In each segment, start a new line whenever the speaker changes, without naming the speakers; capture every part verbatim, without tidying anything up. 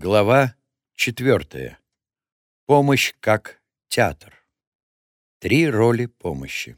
Глава четвертая. Помощь как театр. Три роли помощи.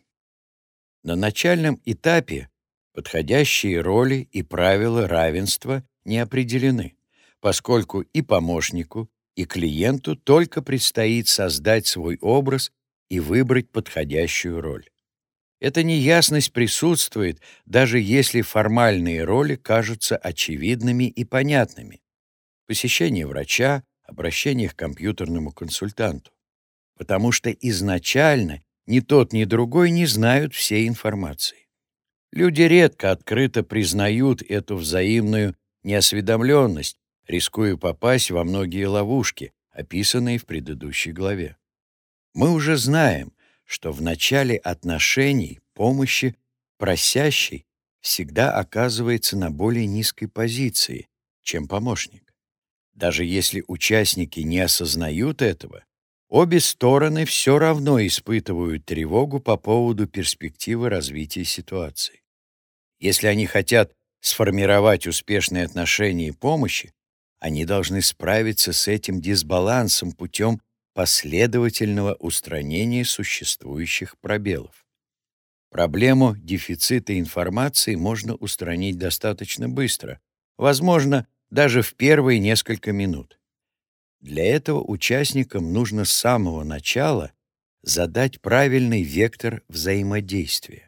На начальном этапе подходящие роли и правила равенства не определены, поскольку и помощнику, и клиенту только предстоит создать свой образ и выбрать подходящую роль. Эта неясность присутствует, даже если формальные роли кажутся очевидными и понятными. Посещение врача, обращение к компьютерному консультанту. Потому что изначально ни тот, ни другой не знают всей информации. Люди редко открыто признают эту взаимную неосведомленность, рискуя попасть во многие ловушки, описанные в предыдущей главе. Мы уже знаем, что в начале отношений помощи просящий всегда оказывается на более низкой позиции, чем помощник. Даже если участники не осознают этого, обе стороны все равно испытывают тревогу по поводу перспективы развития ситуации. Если они хотят сформировать успешные отношения и помощи, они должны справиться с этим дисбалансом путем последовательного устранения существующих пробелов. Проблему дефицита информации можно устранить достаточно быстро, возможно, даже в первые несколько минут. Для этого участникам нужно с самого начала задать правильный вектор взаимодействия.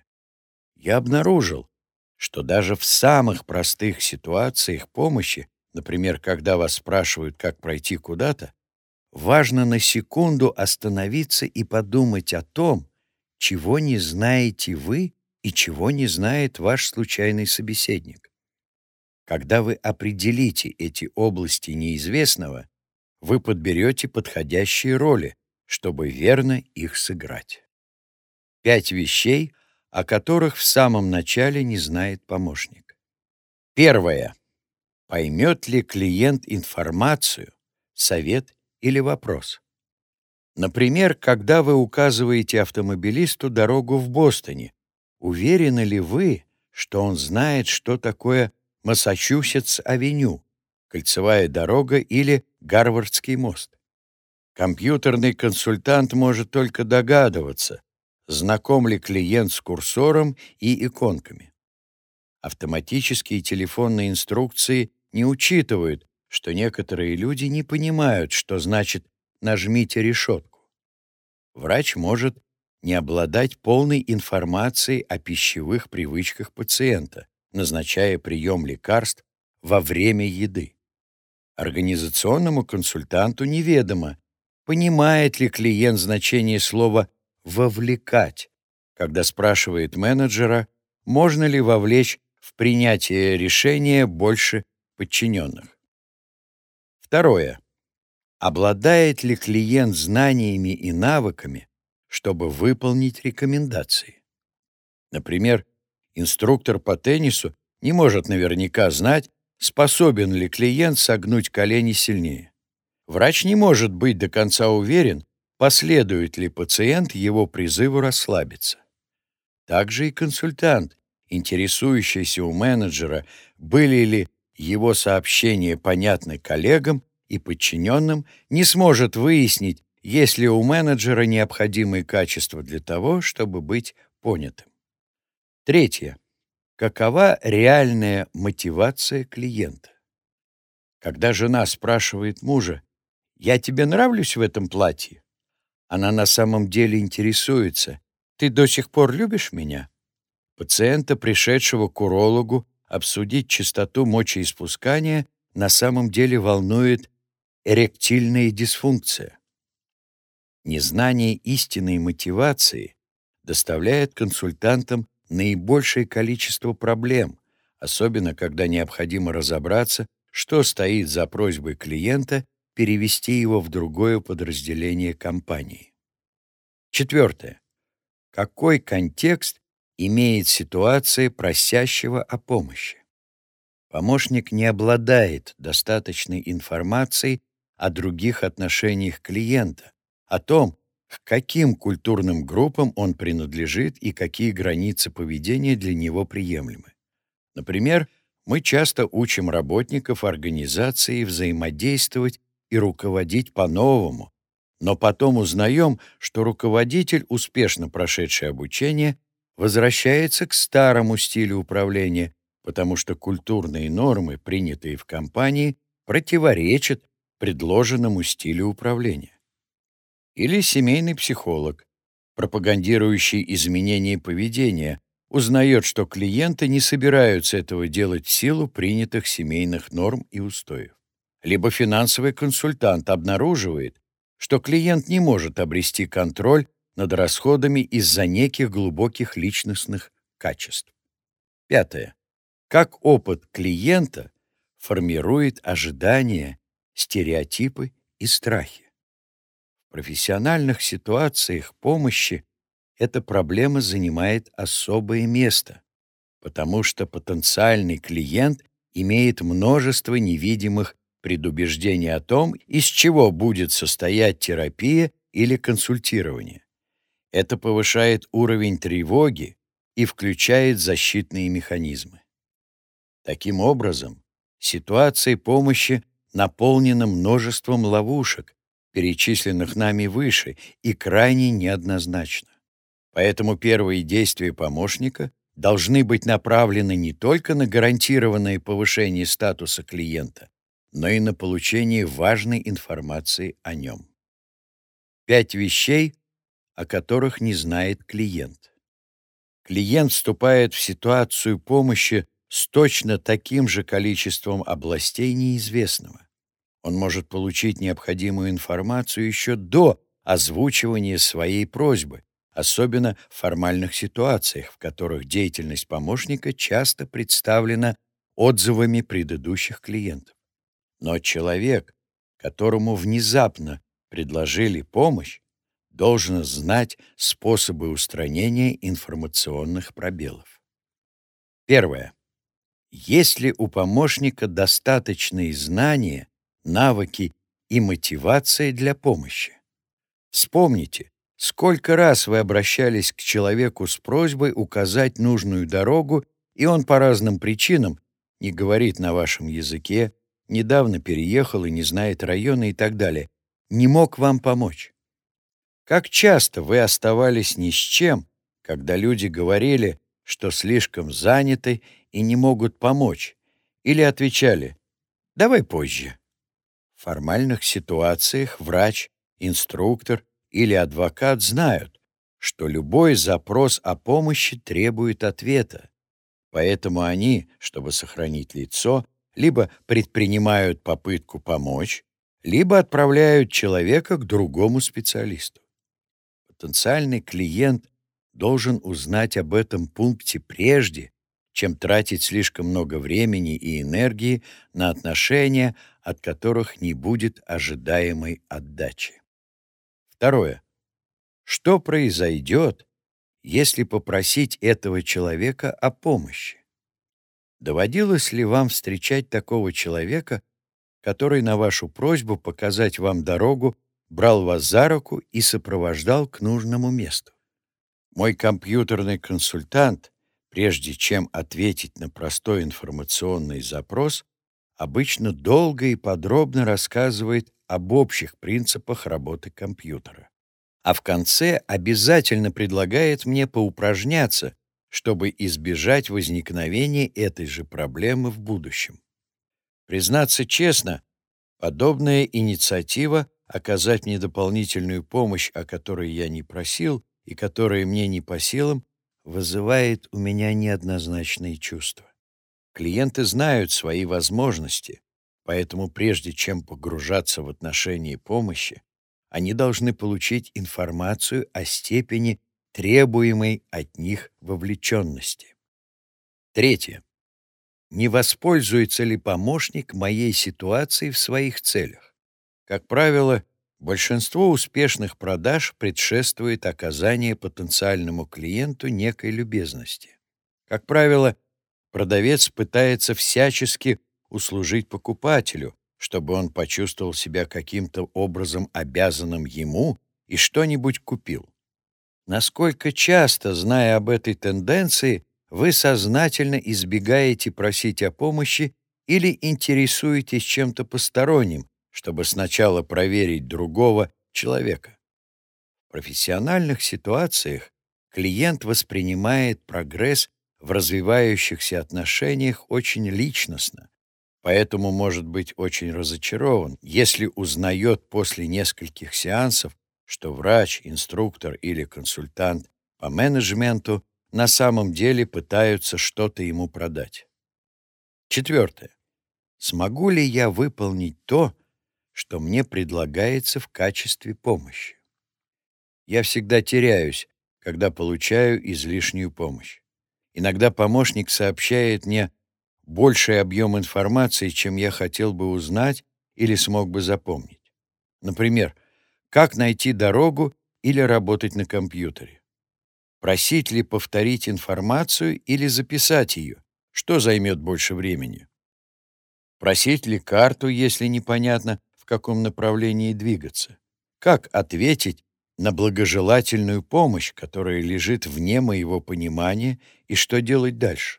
Я обнаружил, что даже в самых простых ситуациях помощи, например, когда вас спрашивают, как пройти куда-то, важно на секунду остановиться и подумать о том, чего не знаете вы и чего не знает ваш случайный собеседник. Когда вы определите эти области неизвестного, вы подберете подходящие роли, чтобы верно их сыграть. Пять вещей, о которых в самом начале не знает помощник. Первое. Поймет ли клиент информацию, совет или вопрос? Например, когда вы указываете автомобилисту дорогу в Бостоне, уверены ли вы, что он знает, что такое Массачусетс-авеню, кольцевая дорога или Гарвардский мост? Компьютерный консультант может только догадываться, знаком ли клиент с курсором и иконками. Автоматические телефонные инструкции не учитывают, что некоторые люди не понимают, что значит «нажмите решетку». Врач может не обладать полной информацией о пищевых привычках пациента, назначая прием лекарств во время еды. Организационному консультанту неведомо, понимает ли клиент значение слова «вовлекать», когда спрашивает менеджера, можно ли вовлечь в принятие решения больше подчиненных. Второе. Обладает ли клиент знаниями и навыками, чтобы выполнить рекомендации? Например, инструктор по теннису не может наверняка знать, способен ли клиент согнуть колени сильнее. Врач не может быть до конца уверен, последует ли пациент его призыву расслабиться. Также и консультант, интересующийся у менеджера, были ли его сообщения понятны коллегам и подчиненным, не сможет выяснить, есть ли у менеджера необходимые качества для того, чтобы быть понятым. Третье. Какова реальная мотивация клиента? Когда жена спрашивает мужа: «Я тебе нравлюсь в этом платье?» Она на самом деле интересуется: «Ты до сих пор любишь меня?» Пациента, пришедшего к урологу обсудить частоту мочеиспускания, на самом деле волнует эректильная дисфункция. Незнание истинной мотивации доставляет консультантам наибольшее количество проблем, особенно когда необходимо разобраться, что стоит за просьбой клиента перевести его в другое подразделение компании. Четвертое. Какой контекст имеет ситуация просящего о помощи? Помощник не обладает достаточной информацией о других отношениях клиента, о том, к каким культурным группам он принадлежит и какие границы поведения для него приемлемы. Например, Мы часто учим работников организации взаимодействовать и руководить по-новому, но потом узнаем, что руководитель, успешно прошедший обучение, возвращается к старому стилю управления, потому что культурные нормы, принятые в компании, противоречат предложенному стилю управления. Или семейный психолог, пропагандирующий изменение поведения, узнает, что клиенты не собираются этого делать в силу принятых семейных норм и устоев. Либо финансовый консультант обнаруживает, что клиент не может обрести контроль над расходами из-за неких глубоких личностных качеств. Пятое. Как опыт клиента формирует ожидания, стереотипы и страхи. В профессиональных ситуациях помощи эта проблема занимает особое место, потому что потенциальный клиент имеет множество невидимых предубеждений о том, из чего будет состоять терапия или консультирование. Это повышает уровень тревоги и включает защитные механизмы. Таким образом, ситуация помощи наполнена множеством ловушек, перечисленных нами выше, и крайне неоднозначна. Поэтому первые действия помощника должны быть направлены не только на гарантированное повышение статуса клиента, но и на получение важной информации о нем. Пять вещей, о которых не знает клиент. Клиент вступает в ситуацию помощи с точно таким же количеством областей неизвестного. Он может получить необходимую информацию еще до озвучивания своей просьбы, особенно в формальных ситуациях, в которых деятельность помощника часто представлена отзывами предыдущих клиентов. Но человек, которому внезапно предложили помощь, должен знать способы устранения информационных пробелов. Первое. Есть ли у помощника достаточные знания, навыки и мотивация для помощи? Вспомните, сколько раз вы обращались к человеку с просьбой указать нужную дорогу, и он по разным причинам не говорит на вашем языке, недавно переехал и не знает района и так далее, не мог вам помочь. Как часто вы оставались ни с чем, когда люди говорили, что слишком заняты и не могут помочь, или отвечали «давай позже». В формальных ситуациях врач, инструктор или адвокат знают, что любой запрос о помощи требует ответа, поэтому они, чтобы сохранить лицо, либо предпринимают попытку помочь, либо отправляют человека к другому специалисту. Потенциальный клиент должен узнать об этом пункте прежде, чем тратить слишком много времени и энергии на отношения, от которых не будет ожидаемой отдачи. Второе. Что произойдет, если попросить этого человека о помощи? Доводилось ли вам встречать такого человека, который на вашу просьбу показать вам дорогу брал вас за руку и сопровождал к нужному месту? Мой компьютерный консультант, прежде чем ответить на простой информационный запрос, обычно долго и подробно рассказывает об общих принципах работы компьютера. А в конце обязательно предлагает мне поупражняться, чтобы избежать возникновения этой же проблемы в будущем. Признаться честно, подобная инициатива оказать мне дополнительную помощь, о которой я не просил и которая мне не по силам, вызывает у меня неоднозначные чувства. Клиенты знают свои возможности, поэтому прежде чем погружаться в отношения помощи, они должны получить информацию о степени требуемой от них вовлеченности. Третье. Не воспользуется ли помощник моей ситуацией в своих целях? Как правило, большинство успешных продаж предшествует оказание потенциальному клиенту некой любезности. Как правило, продавец пытается всячески услужить покупателю, чтобы он почувствовал себя каким-то образом обязанным ему и что-нибудь купил. Насколько часто, зная об этой тенденции, вы сознательно избегаете просить о помощи или интересуетесь чем-то посторонним, чтобы сначала проверить другого человека. В профессиональных ситуациях клиент воспринимает прогресс в развивающихся отношениях очень личностно, поэтому может быть очень разочарован, если узнает после нескольких сеансов, что врач, инструктор или консультант по менеджменту на самом деле пытаются что-то ему продать. Четвертое. Смогу ли я выполнить то, что мне предлагается в качестве помощи? Я всегда теряюсь, когда получаю излишнюю помощь. Иногда помощник сообщает мне больший объем информации, чем я хотел бы узнать или смог бы запомнить. Например, как найти дорогу или работать на компьютере. Просить ли повторить информацию или записать ее? Что займет больше времени? Просить ли карту, если непонятно, в каком направлении двигаться? Как ответить на благожелательную помощь, которая лежит вне моего понимания, и что делать дальше?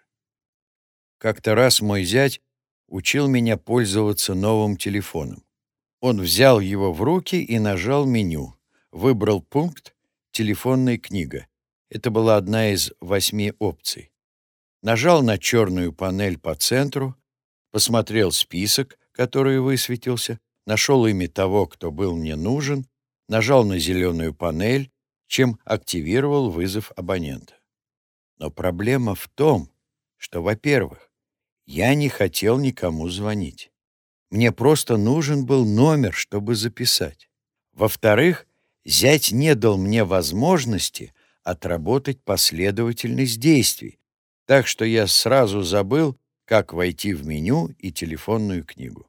Как-то раз мой зять учил меня пользоваться новым телефоном. Он взял его в руки и нажал меню. Выбрал пункт «Телефонная книга». Это была одна из восьми опций. Нажал на черную панель по центру, посмотрел список, который высветился, нашел имя того, кто был мне нужен, нажал на зеленую панель, чем активировал вызов абонента. Но проблема в том, что, во-первых, я не хотел никому звонить. Мне просто нужен был номер, чтобы записать. Во-вторых, зять не дал мне возможности отработать последовательность действий, так что я сразу забыл, как войти в меню и телефонную книгу.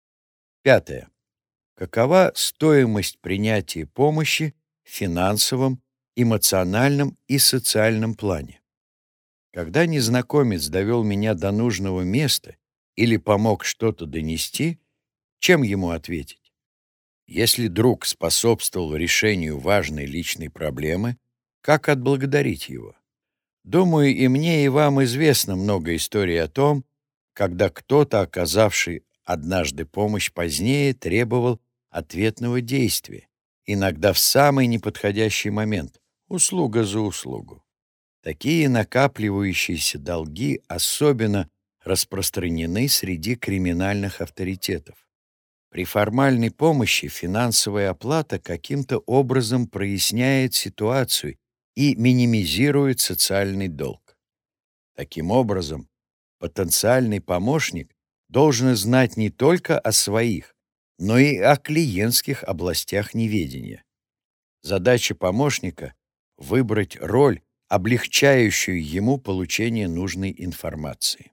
Пятое. Какова стоимость принятия помощи в финансовом, эмоциональном и социальном плане? Когда незнакомец довел меня до нужного места или помог что-то донести, чем ему ответить? Если друг способствовал решению важной личной проблемы, как отблагодарить его? Думаю, и мне, и вам известно много историй о том, когда кто-то, оказавший однажды помощь позднее, требовал ответного действия, иногда в самый неподходящий момент, услуга за услугу. Такие накапливающиеся долги особенно распространены среди криминальных авторитетов. При формальной помощи финансовая оплата каким-то образом проясняет ситуацию и минимизирует социальный долг. Таким образом, потенциальный помощник должен знать не только о своих, но и о клиентских областях неведения. Задача помощника — выбрать роль, облегчающую ему получение нужной информации.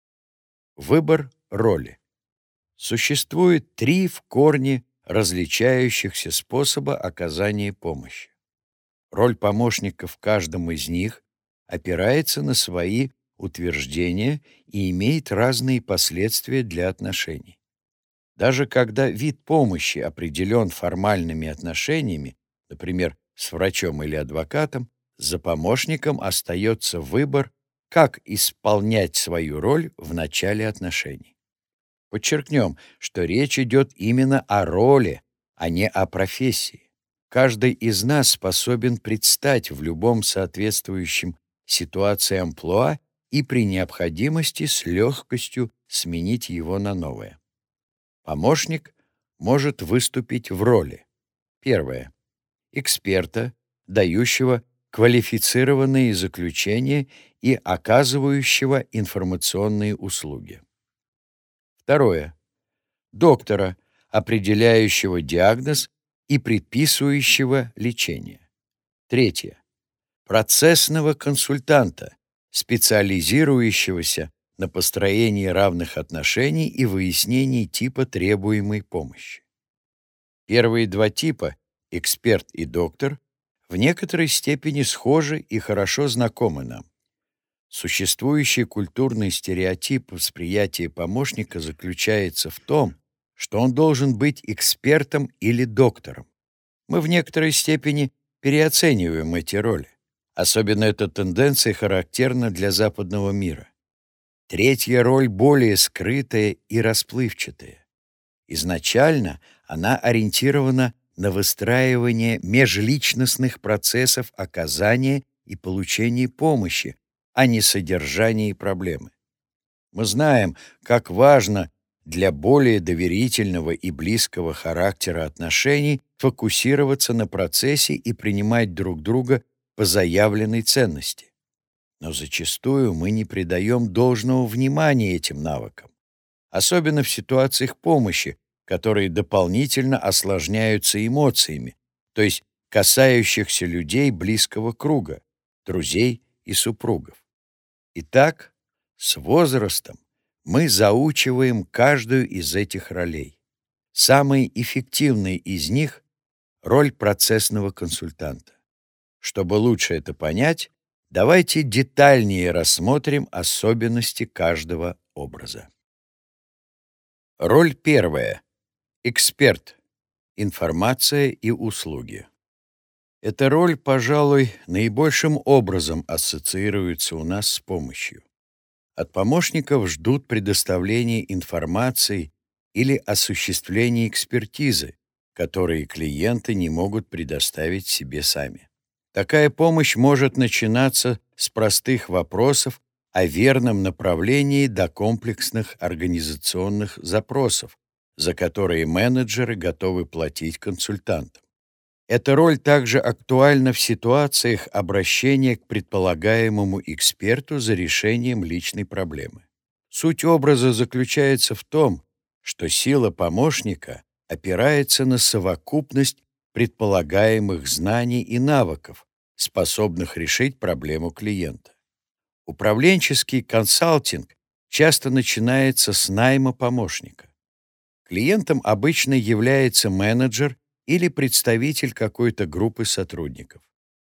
Выбор роли. Существует три в корне различающихся способа оказания помощи. Роль помощника в каждом из них опирается на свои утверждения и имеет разные последствия для отношений. Даже когда вид помощи определен формальными отношениями, например, с врачом или адвокатом, за помощником остается выбор, как исполнять свою роль в начале отношений. Подчеркнем, что речь идет именно о роли, а не о профессии. Каждый из нас способен предстать в любом соответствующем ситуации амплуа и при необходимости с легкостью сменить его на новое. Помощник может выступить в роли: первое — эксперта, дающего квалифицированные заключения и оказывающего информационные услуги. Второе — доктора, определяющего диагноз и предписывающего лечение. Третье — процессного консультанта, специализирующегося на построении равных отношений и выяснении типа требуемой помощи. Первые два типа, эксперт и доктор, в некоторой степени схожи и хорошо знакомы нам. Существующий культурный стереотип восприятия помощника заключается в том, что он должен быть экспертом или доктором. Мы в некоторой степени переоцениваем эти роли. Особенно эта тенденция характерна для западного мира. Третья роль более скрытая и расплывчатая. Изначально она ориентирована на выстраивание межличностных процессов оказания и получения помощи, а не содержания проблемы. Мы знаем, как важно для более доверительного и близкого характера отношений фокусироваться на процессе и принимать друг друга по заявленной ценности. Но зачастую мы не придаем должного внимания этим навыкам, особенно в ситуациях помощи, которые дополнительно осложняются эмоциями, то есть касающихся людей близкого круга, друзей и супругов. Итак, с возрастом мы заучиваем каждую из этих ролей. Самой эффективной из них — роль процессного консультанта. Чтобы лучше это понять, давайте детальнее рассмотрим особенности каждого образа. Роль первая. Эксперт. Информация и услуги. Эта роль, пожалуй, наибольшим образом ассоциируется у нас с помощью. От помощников ждут предоставления информации или осуществления экспертизы, которые клиенты не могут предоставить себе сами. Такая помощь может начинаться с простых вопросов о верном направлении до комплексных организационных запросов, за которые менеджеры готовы платить консультантам. Эта роль также актуальна в ситуациях обращения к предполагаемому эксперту за решением личной проблемы. Суть образа заключается в том, что сила помощника опирается на совокупность предполагаемых знаний и навыков, способных решить проблему клиента. Управленческий консалтинг часто начинается с найма помощника. Клиентом обычно является менеджер или представитель какой-то группы сотрудников.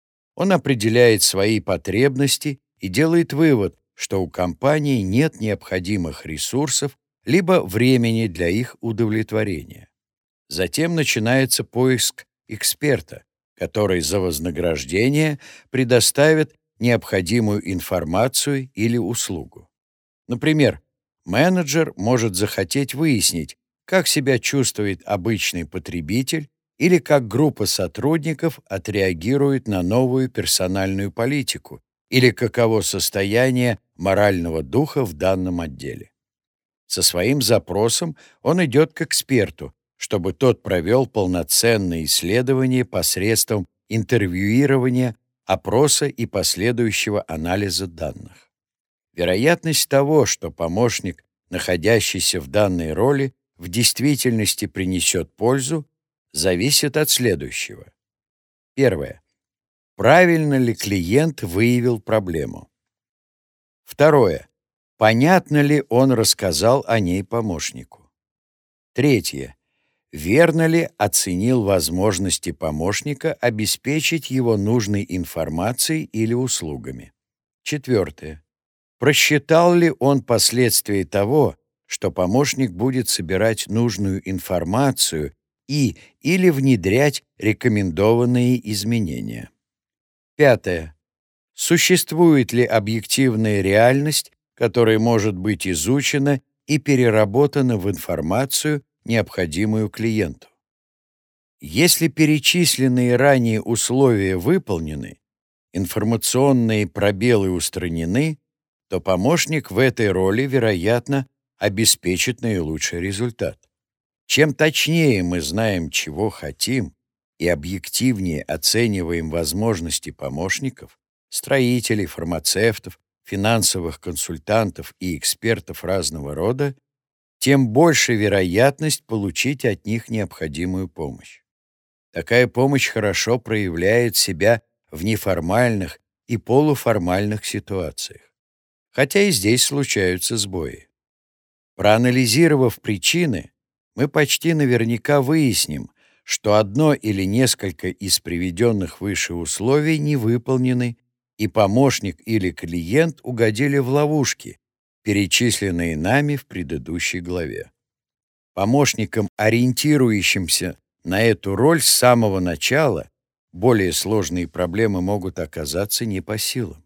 Он определяет свои потребности и делает вывод, что у компании нет необходимых ресурсов либо времени для их удовлетворения. Затем начинается поиск эксперта, который за вознаграждение предоставит необходимую информацию или услугу. Например, менеджер может захотеть выяснить, как себя чувствует обычный потребитель или как группа сотрудников отреагирует на новую персональную политику или каково состояние морального духа в данном отделе. Со своим запросом он идет к эксперту, чтобы тот провел полноценное исследование посредством интервьюирования, опроса и последующего анализа данных. Вероятность того, что помощник, находящийся в данной роли, в действительности принесет пользу, зависит от следующего. Первое. Правильно ли клиент выявил проблему? Второе. Понятно ли он рассказал о ней помощнику? Третье. Верно ли оценил возможности помощника обеспечить его нужной информацией или услугами? Четвертое. Просчитал ли он последствия того, что помощник будет собирать нужную информацию и или внедрять рекомендованные изменения? Пятое. Существует ли объективная реальность, которая может быть изучена и переработана в информацию, необходимую клиенту? Если перечисленные ранее условия выполнены, информационные пробелы устранены, то помощник в этой роли, вероятно, обеспечит наилучший результат. Чем точнее мы знаем, чего хотим, и объективнее оцениваем возможности помощников, строителей, фармацевтов, финансовых консультантов и экспертов разного рода, тем больше вероятность получить от них необходимую помощь. Такая помощь хорошо проявляет себя в неформальных и полуформальных ситуациях, хотя и здесь случаются сбои. Проанализировав причины, мы почти наверняка выясним, что одно или несколько из приведенных выше условий не выполнены, и помощник или клиент угодили в ловушки, перечисленные нами в предыдущей главе. Помощникам, ориентирующимся на эту роль с самого начала, более сложные проблемы могут оказаться не по силам.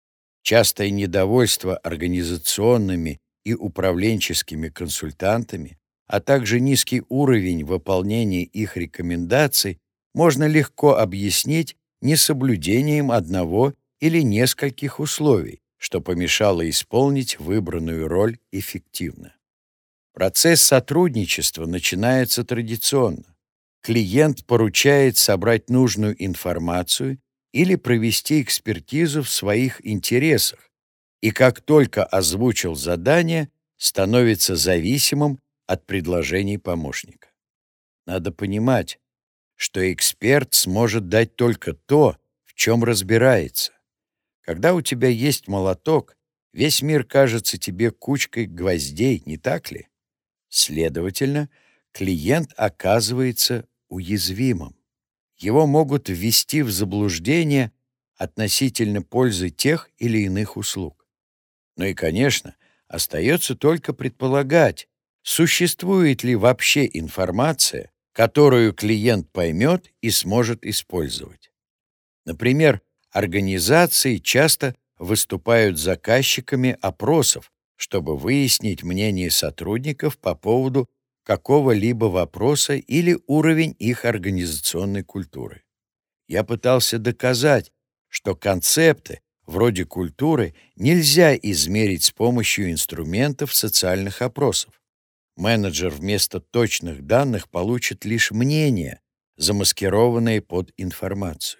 Частое недовольство организационными и управленческими консультантами, а также низкий уровень выполнения их рекомендаций можно легко объяснить несоблюдением одного или нескольких условий, что помешало исполнить выбранную роль эффективно. Процесс сотрудничества начинается традиционно. Клиент поручает собрать нужную информацию или провести экспертизу в своих интересах, и как только озвучил задание, становится зависимым от предложений помощника. Надо понимать, что эксперт сможет дать только то, в чем разбирается. Когда у тебя есть молоток, весь мир кажется тебе кучкой гвоздей, не так ли? Следовательно, клиент оказывается уязвимым. Его могут ввести в заблуждение относительно пользы тех или иных услуг. Ну и, конечно, остается только предполагать, существует ли вообще информация, которую клиент поймет и сможет использовать. Например, организации часто выступают заказчиками опросов, чтобы выяснить мнение сотрудников по поводу какого-либо вопроса или уровень их организационной культуры. Я пытался доказать, что концепты вроде культуры нельзя измерить с помощью инструментов социальных опросов. Менеджер вместо точных данных получит лишь мнение, замаскированное под информацию.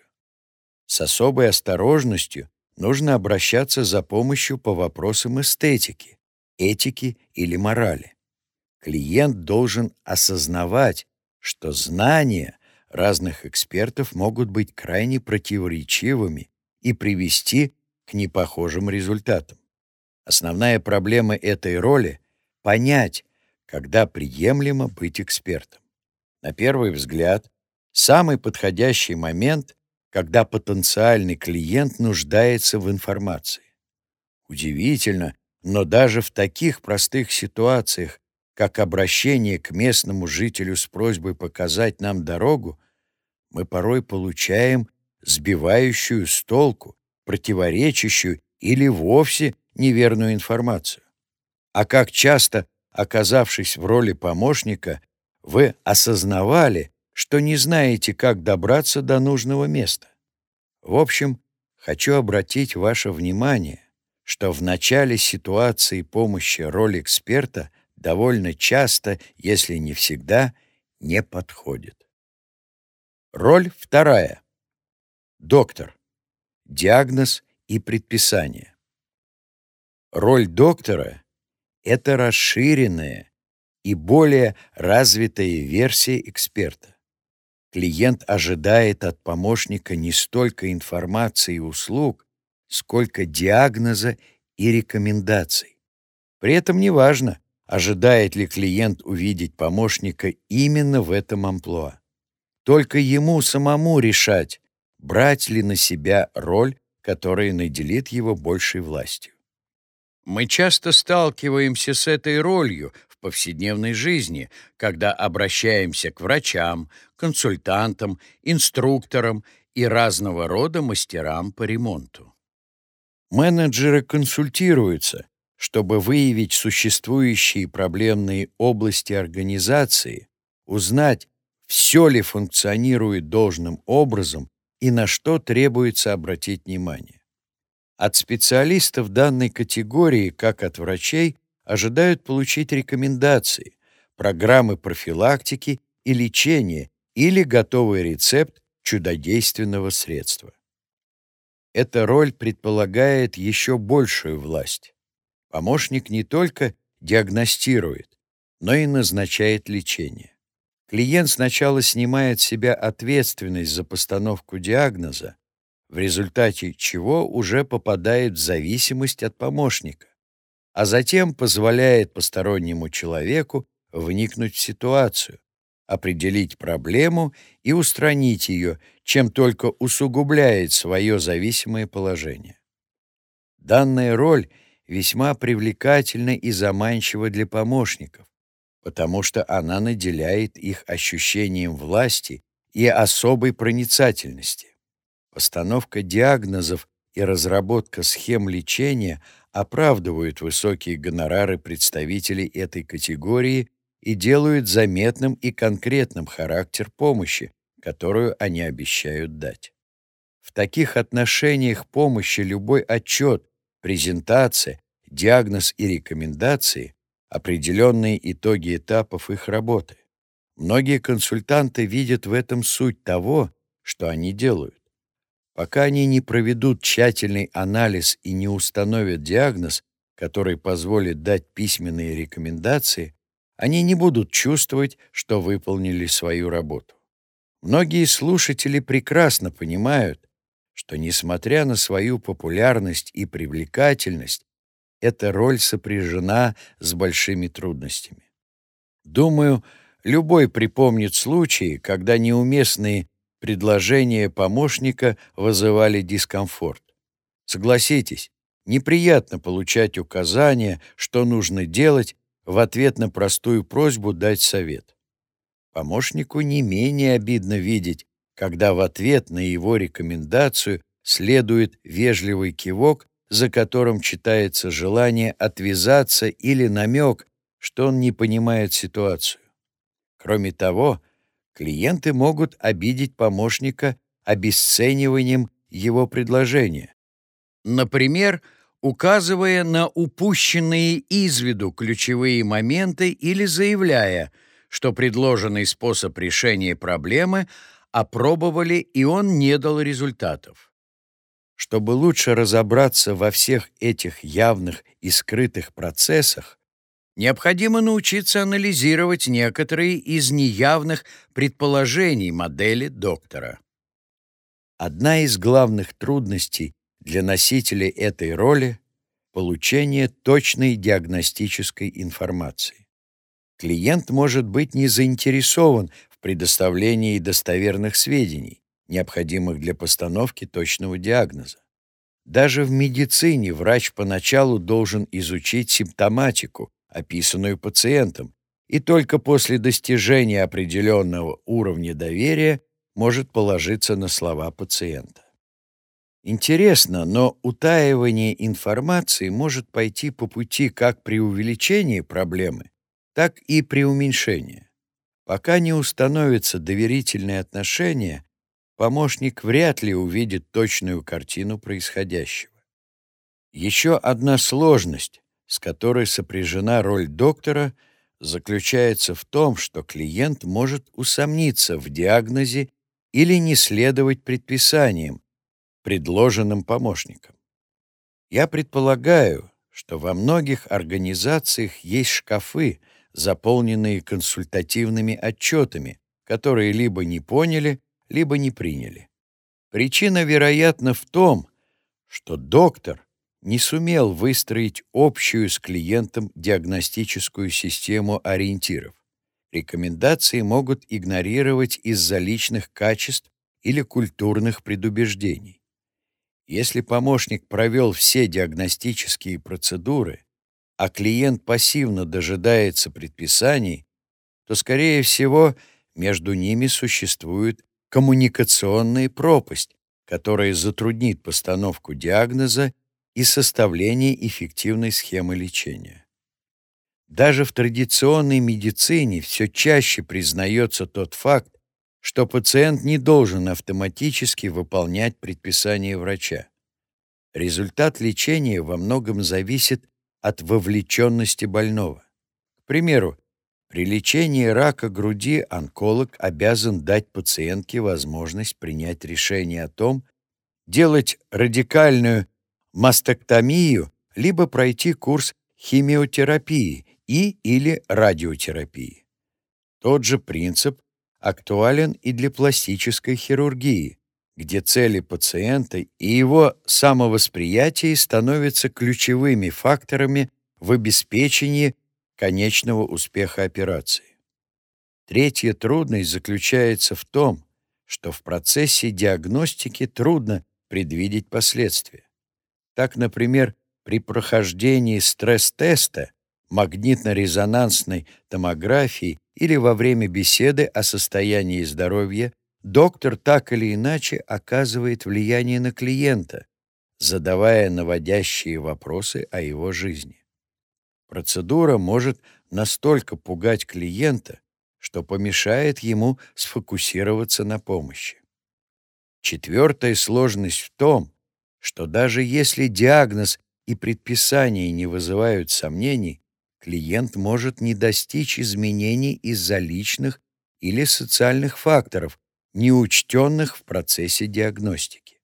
С особой осторожностью нужно обращаться за помощью по вопросам эстетики, этики или морали. Клиент должен осознавать, что знания разных экспертов могут быть крайне противоречивыми и привести к непохожим результатам. Основная проблема этой роли — понять, когда приемлемо быть экспертом. На первый взгляд, самый подходящий момент, когда потенциальный клиент нуждается в информации. Удивительно, но даже в таких простых ситуациях, как обращение к местному жителю с просьбой показать нам дорогу, мы порой получаем сбивающую с толку, противоречащую или вовсе неверную информацию. А как часто, оказавшись в роли помощника, вы осознавали, что не знаете, как добраться до нужного места? В общем, хочу обратить ваше внимание, что в начале ситуации помощи роль эксперта довольно часто, если не всегда, не подходит. Роль вторая. Доктор. Диагноз и предписание. Роль доктора — это расширенная и более развитая версия эксперта. Клиент ожидает от помощника не столько информации и услуг, сколько диагноза и рекомендаций. При этом неважно, ожидает ли клиент увидеть помощника именно в этом амплуа. Только ему самому решать, брать ли на себя роль, которая наделит его большей властью. Мы часто сталкиваемся с этой ролью в повседневной жизни, когда обращаемся к врачам, консультантам, инструкторам и разного рода мастерам по ремонту. Менеджеры консультируются, чтобы выявить существующие проблемные области организации, узнать, все ли функционирует должным образом и на что требуется обратить внимание. От специалистов данной категории, как от врачей, ожидают получить рекомендации, программы профилактики и лечения или готовый рецепт чудодейственного средства. Эта роль предполагает еще большую власть. Помощник не только диагностирует, но и назначает лечение. Клиент сначала снимает с себя ответственность за постановку диагноза, в результате чего уже попадает в зависимость от помощника, а затем позволяет постороннему человеку вникнуть в ситуацию, определить проблему и устранить ее, чем только усугубляет свое зависимое положение. Данная роль весьма привлекательна и заманчива для помощников, потому что она наделяет их ощущением власти и особой проницательности. Постановка диагнозов и разработка схем лечения оправдывают высокие гонорары представителей этой категории и делают заметным и конкретным характер помощи, которую они обещают дать. В таких отношениях помощи любой отчет, презентация, диагноз и рекомендации — определенные итоги этапов их работы. Многие консультанты видят в этом суть того, что они делают. Пока они не проведут тщательный анализ и не установят диагноз, который позволит дать письменные рекомендации, они не будут чувствовать, что выполнили свою работу. Многие слушатели прекрасно понимают, что, несмотря на свою популярность и привлекательность, эта роль сопряжена с большими трудностями. Думаю, любой припомнит случаи, когда неуместные предложения помощника вызывали дискомфорт. Согласитесь, неприятно получать указания, что нужно делать, в ответ на простую просьбу дать совет. Помощнику не менее обидно видеть, когда в ответ на его рекомендацию следует вежливый кивок, за которым читается желание отвязаться или намек, что он не понимает ситуацию. Кроме того, клиенты могут обидеть помощника обесцениванием его предложения. Например, указывая на упущенные из виду ключевые моменты или заявляя, что предложенный способ решения проблемы опробовали, и он не дал результатов. Чтобы лучше разобраться во всех этих явных и скрытых процессах, необходимо научиться анализировать некоторые из неявных предположений модели доктора. Одна из главных трудностей для носителей этой роли — получение точной диагностической информации. Клиент может быть не заинтересован в предоставлении достоверных сведений, необходимых для постановки точного диагноза. Даже в медицине врач поначалу должен изучить симптоматику, описанную пациентом, и только после достижения определенного уровня доверия может положиться на слова пациента. Интересно, но утаивание информации может пойти по пути как при увеличении проблемы, так и при уменьшении. Пока не установятся доверительные отношения, помощник вряд ли увидит точную картину происходящего. Еще одна сложность, с которой сопряжена роль доктора, заключается в том, что клиент может усомниться в диагнозе или не следовать предписаниям, предложенным помощником. Я предполагаю, что во многих организациях есть шкафы, заполненные консультативными отчетами, которые либо не поняли, либо не приняли. Причина, вероятно, в том, что доктор не сумел выстроить общую с клиентом диагностическую систему ориентиров. Рекомендации могут игнорировать из-за личных качеств или культурных предубеждений. Если помощник провел все диагностические процедуры, а клиент пассивно дожидается предписаний, то, скорее всего, между ними существует коммуникационная пропасть, которая затруднит постановку диагноза и составление эффективной схемы лечения. Даже в традиционной медицине все чаще признается тот факт, что пациент не должен автоматически выполнять предписания врача. Результат лечения во многом зависит от вовлеченности больного. К примеру, при лечении рака груди онколог обязан дать пациентке возможность принять решение о том, делать радикальную мастектомию либо пройти курс химиотерапии и или радиотерапии. Тот же принцип актуален и для пластической хирургии, где цели пациента и его самовосприятие становятся ключевыми факторами в обеспечении конечного успеха операции. Третья трудность заключается в том, что в процессе диагностики трудно предвидеть последствия. Так, например, при прохождении стресс-теста, магнитно-резонансной томографии или во время беседы о состоянии здоровья доктор так или иначе оказывает влияние на клиента, задавая наводящие вопросы о его жизни. Процедура может настолько пугать клиента, что помешает ему сфокусироваться на помощи. Четвертая сложность в том, что даже если диагноз и предписание не вызывают сомнений, клиент может не достичь изменений из-за личных или социальных факторов, не учтенных в процессе диагностики.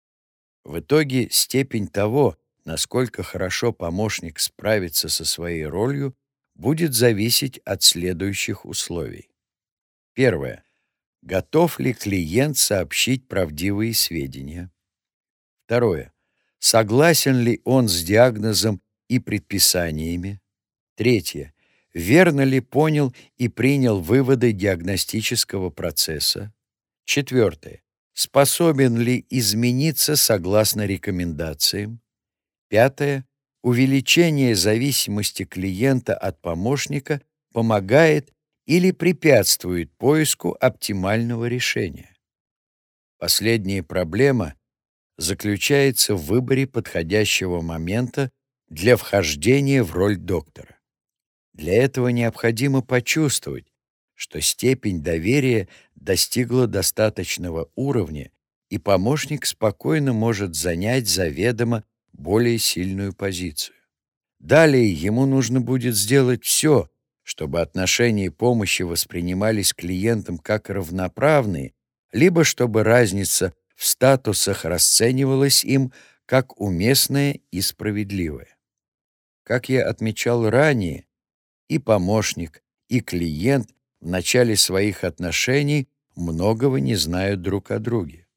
В итоге степень того, насколько хорошо помощник справится со своей ролью, будет зависеть от следующих условий. Первое. Готов ли клиент сообщить правдивые сведения? Второе. Согласен ли он с диагнозом и предписаниями? Третье. Верно ли понял и принял выводы диагностического процесса? Четвертое. Способен ли измениться согласно рекомендациям? Пятое. Увеличение зависимости клиента от помощника помогает или препятствует поиску оптимального решения. Последняя проблема заключается в выборе подходящего момента для вхождения в роль доктора. Для этого необходимо почувствовать, что степень доверия достигла достаточного уровня, и помощник спокойно может занять заведомо более сильную позицию. Далее ему нужно будет сделать все, чтобы отношения помощи воспринимались клиентом как равноправные, либо чтобы разница в статусах расценивалась им как уместная и справедливая. Как я отмечал ранее, и помощник, и клиент в начале своих отношений многого не знают друг о друге.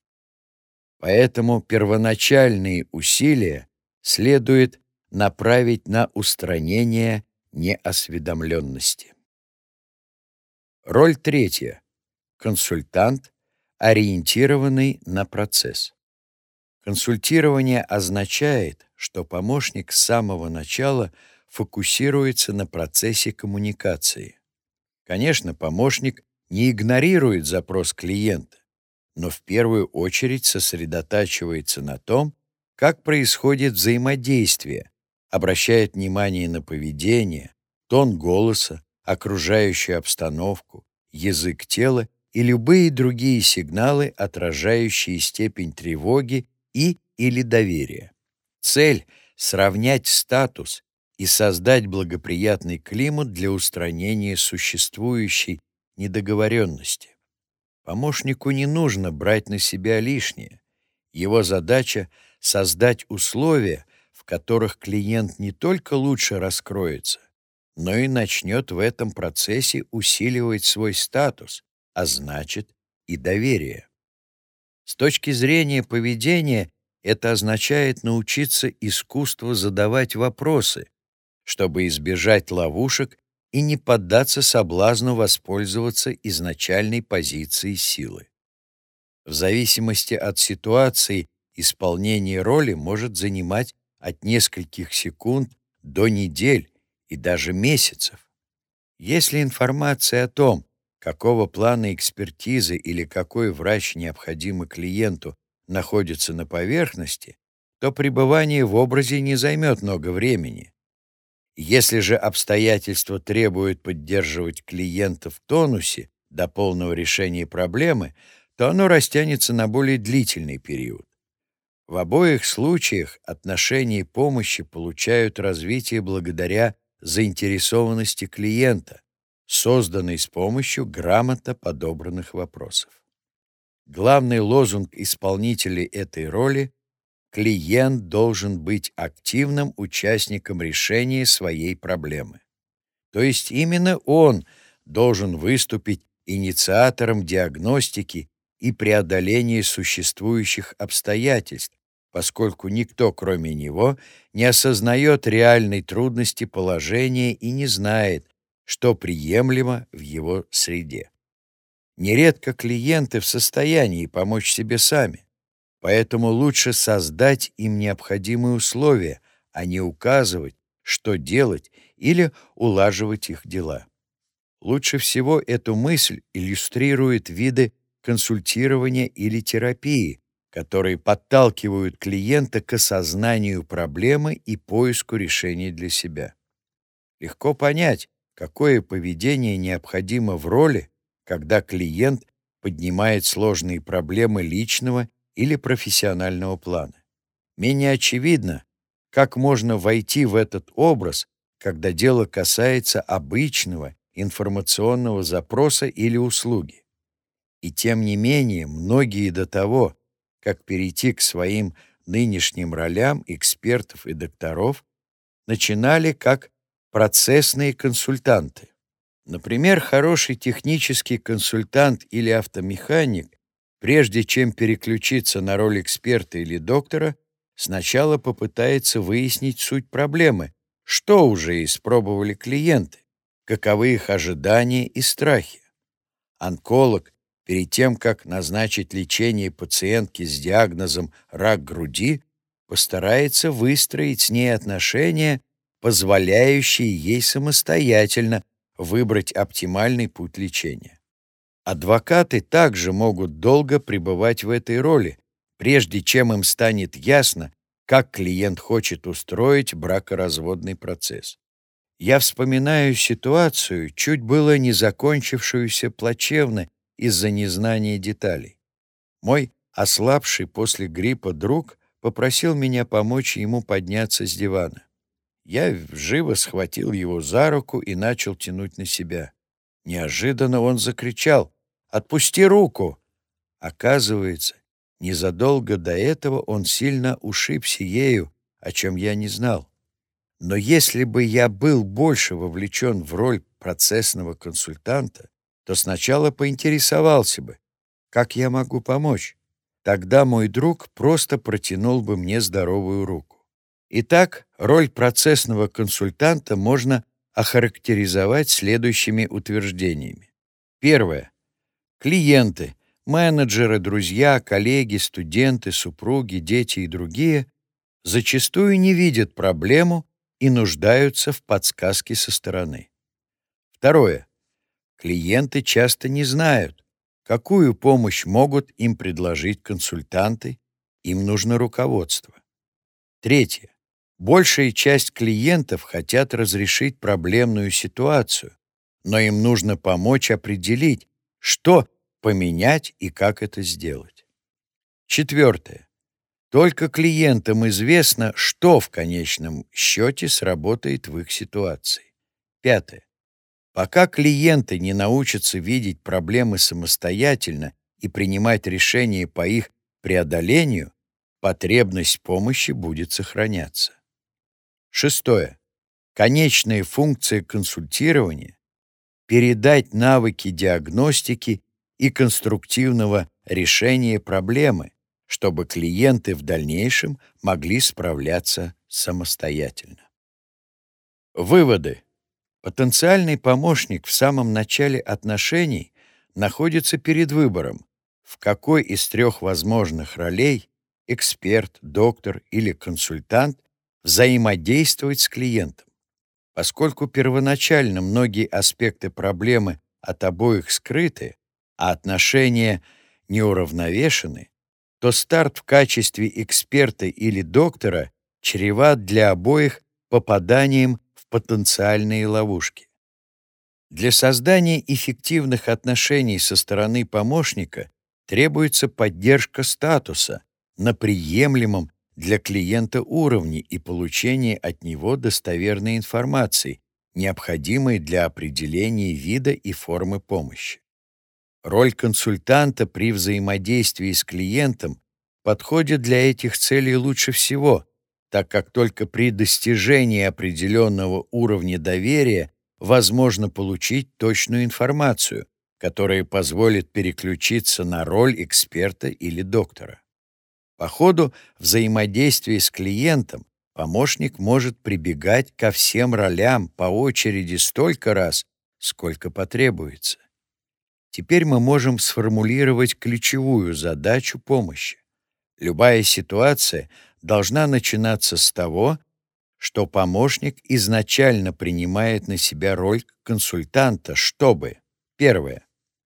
Поэтому первоначальные усилия следует направить на устранение неосведомленности. Роль третья. Консультант, ориентированный на процесс. Консультирование означает, что помощник с самого начала фокусируется на процессе коммуникации. Конечно, помощник не игнорирует запрос клиента, но в первую очередь сосредотачивается на том, как происходит взаимодействие, обращает внимание на поведение, тон голоса, окружающую обстановку, язык тела и любые другие сигналы, отражающие степень тревоги и или доверия. Цель — сравнять статус и создать благоприятный климат для устранения существующей недоговоренности. Помощнику не нужно брать на себя лишнее. Его задача — создать условия, в которых клиент не только лучше раскроется, но и начнет в этом процессе усиливать свой статус, а значит и доверие. С точки зрения поведения это означает научиться искусству задавать вопросы, чтобы избежать ловушек и не поддаться соблазну воспользоваться изначальной позицией силы. В зависимости от ситуации исполнение роли может занимать от нескольких секунд до недель и даже месяцев. Если информация о том, какого плана экспертизы или какой врач необходимо клиенту, находится на поверхности, то пребывание в образе не займет много времени. Если же обстоятельства требуют поддерживать клиента в тонусе до полного решения проблемы, то оно растянется на более длительный период. В обоих случаях отношения помощи получают развитие благодаря заинтересованности клиента, созданной с помощью грамотно подобранных вопросов. Главный лозунг исполнителей этой роли — клиент должен быть активным участником решения своей проблемы. То есть именно он должен выступить инициатором диагностики и преодоления существующих обстоятельств, поскольку никто, кроме него, не осознает реальной трудности положения и не знает, что приемлемо в его среде. Нередко клиенты в состоянии помочь себе сами, поэтому лучше создать им необходимые условия, а не указывать, что делать или улаживать их дела. Лучше всего эту мысль иллюстрируют виды консультирования или терапии, которые подталкивают клиента к осознанию проблемы и поиску решений для себя. Легко понять, какое поведение необходимо в роли, когда клиент поднимает сложные проблемы личного или профессионального плана. Менее очевидно, как можно войти в этот образ, когда дело касается обычного информационного запроса или услуги. И тем не менее, многие до того, как перейти к своим нынешним ролям экспертов и докторов, начинали как процессные консультанты. Например, хороший технический консультант или автомеханик, прежде чем переключиться на роль эксперта или доктора, сначала попытается выяснить суть проблемы, что уже испробовали клиенты, каковы их ожидания и страхи. Онколог, перед тем, как назначить лечение пациентке с диагнозом рак груди, постарается выстроить с ней отношения, позволяющие ей самостоятельно выбрать оптимальный путь лечения. Адвокаты также могут долго пребывать в этой роли, прежде чем им станет ясно, как клиент хочет устроить бракоразводный процесс. Я вспоминаю ситуацию, чуть было не закончившуюся плачевно из-за незнания деталей. Мой ослабший после гриппа друг попросил меня помочь ему подняться с дивана. Я живо схватил его за руку и начал тянуть на себя. Неожиданно он закричал: «Отпусти руку!» Оказывается, незадолго до этого он сильно ушибся ею, о чем я не знал. Но если бы я был больше вовлечен в роль процессного консультанта, то сначала поинтересовался бы, как я могу помочь. Тогда мой друг просто протянул бы мне здоровую руку. Итак, роль процессного консультанта можно охарактеризовать следующими утверждениями. Первое. Клиенты, менеджеры, друзья, коллеги, студенты, супруги, дети и другие зачастую не видят проблему и нуждаются в подсказке со стороны. Второе. Клиенты часто не знают, какую помощь могут им предложить консультанты, им нужно руководство. Третье. Большая часть клиентов хотят разрешить проблемную ситуацию, но им нужно помочь определить, что поменять и как это сделать. Четвертое. Только клиентам известно, что в конечном счете сработает в их ситуации. Пятое. Пока клиенты не научатся видеть проблемы самостоятельно и принимать решения по их преодолению, потребность помощи будет сохраняться. Шестое. Конечная функция консультирования — передать навыки диагностики и конструктивного решения проблемы, чтобы клиенты в дальнейшем могли справляться самостоятельно. Выводы. Потенциальный помощник в самом начале отношений находится перед выбором, в какой из трех возможных ролей — эксперт, доктор или консультант — взаимодействовать с клиентом. Поскольку первоначально многие аспекты проблемы от обоих скрыты, а отношения неуравновешены, то старт в качестве эксперта или доктора чреват для обоих попаданием в потенциальные ловушки. Для создания эффективных отношений со стороны помощника требуется поддержка статуса на приемлемом для клиента уровне и получение от него достоверной информации, необходимой для определения вида и формы помощи. Роль консультанта при взаимодействии с клиентом подходит для этих целей лучше всего, так как только при достижении определенного уровня доверия возможно получить точную информацию, которая позволит переключиться на роль эксперта или доктора. По ходу взаимодействия с клиентом помощник может прибегать ко всем ролям по очереди столько раз, сколько потребуется. Теперь мы можем сформулировать ключевую задачу помощи. Любая ситуация должна начинаться с того, что помощник изначально принимает на себя роль консультанта, чтобы: первое.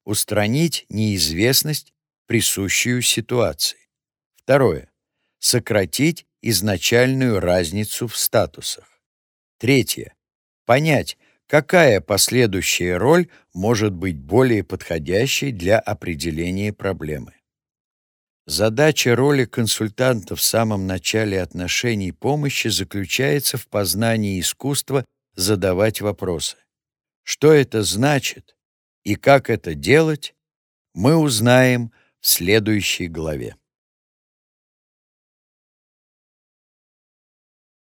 Устранить неизвестность, присущую ситуации. Второе. Сократить изначальную разницу в статусах. Третье. Понять, какая последующая роль может быть более подходящей для определения проблемы. Задача роли консультанта в самом начале отношений помощи заключается в познании искусства задавать вопросы. Что это значит и как это делать, мы узнаем в следующей главе.